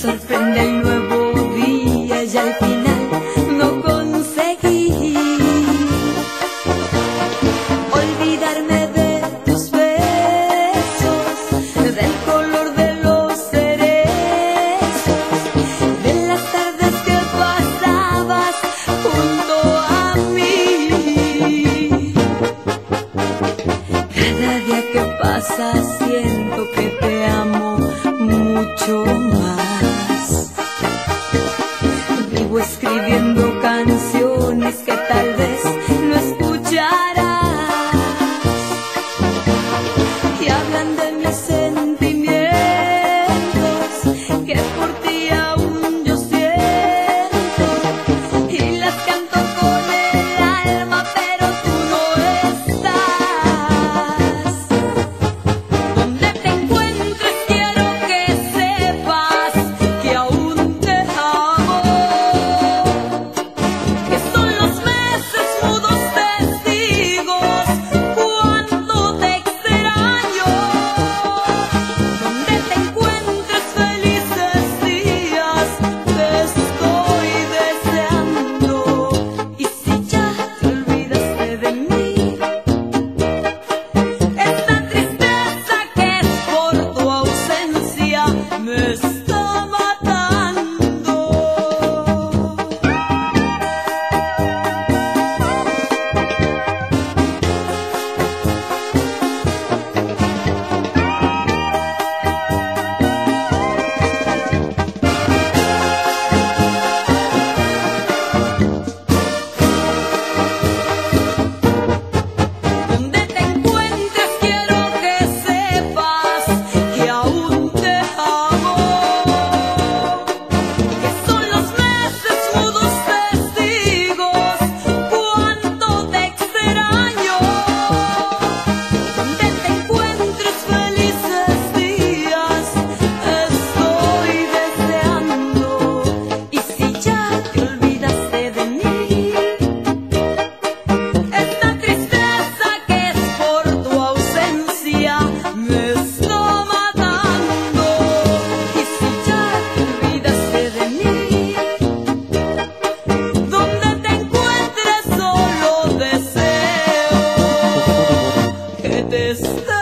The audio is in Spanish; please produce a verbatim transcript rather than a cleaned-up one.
sorprende el nuevo día y al final no conseguí olvidarme de tus besos, del color de los cerezos, de las tardes que pasabas junto a mí. Cada día que pasa siento que te amo mucho más. Vivo escribiendo canciones que tal vez no escucharás y hablan de mis sentimientos que por ti aún yo siento y las canto con el alma, pero tú no estás. Donde te encuentres quiero que sepas que aún te amo, que son los meses mudos testigos cuando te extraño. Donde te encuentres felices días te estoy deseando, y si ya te olvidaste de mí, esta tristeza que es por tu ausencia me está matando. Donde te encuentres quiero que sepas que aún te amo, que son los meses mudos testigos cuando te extraño. Donde te encuentres felices días estoy deseando, y si ya te olvidaste de mí, esta tristeza que es por tu ausencia me está matando, y si ya te olvidaste de mí, donde te encuentres solo deseo que te esté